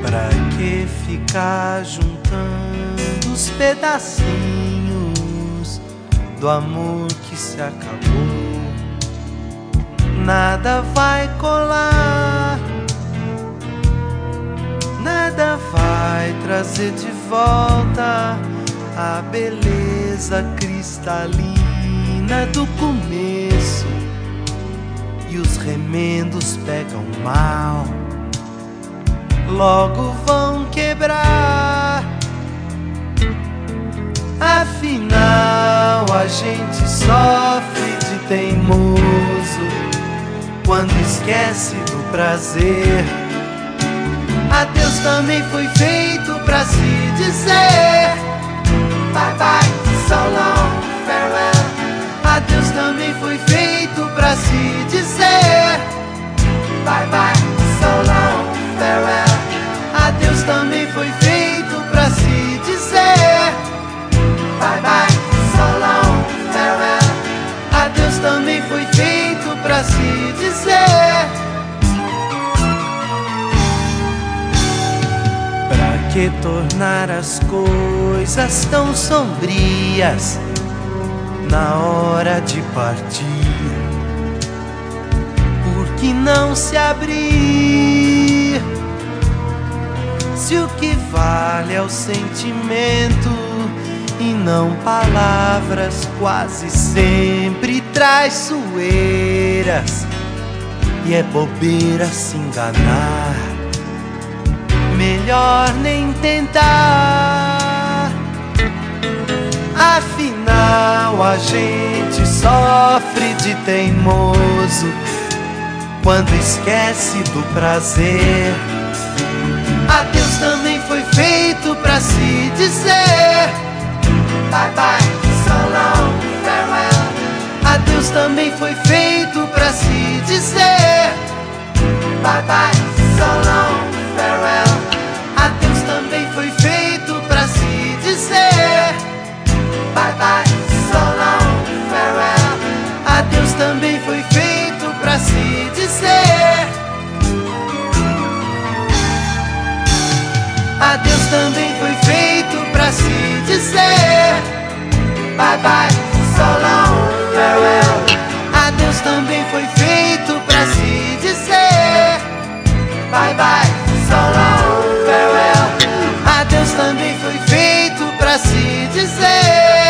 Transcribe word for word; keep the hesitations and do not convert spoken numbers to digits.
Pra que ficar juntando os pedacinhos do amor que se acabou? Nada vai colar, nada vai trazer de volta a beleza cristalina do começo. E os remendos pegam mal, logo vão quebrar. Afinal a gente sofre de teimoso quando esquece do prazer. Adeus também foi feito pra se dizer bye bye, so long, farewell. Adeus também foi feito pra se dizer bye bye, so long, farewell. Adeus também foi feito pra se dizer bye bye, so long, farewell. Adeus também foi feito pra se dizer. Pra que tornar as coisas tão sombrias na hora de partir? Por que não se abrir? Se o que vale é o sentimento e não palavras quase sempre traiçoeiras, e é bobeira se enganar, melhor nem tentar. Afinal a gente sofre de teimoso quando esquece do prazer. Adeus também foi feito pra se dizer bye bye, so long, farewell. Adeus também foi feito pra se dizer bye bye, so long, farewell. Adeus também foi feito pra se dizer bye bye, so long, farewell. Adeus também foi feito pra se dizer. Adeus também foi feito pra se dizer bye bye, so long, farewell. Adeus também foi feito pra se dizer bye bye, so long, farewell. Adeus também foi feito pra se dizer.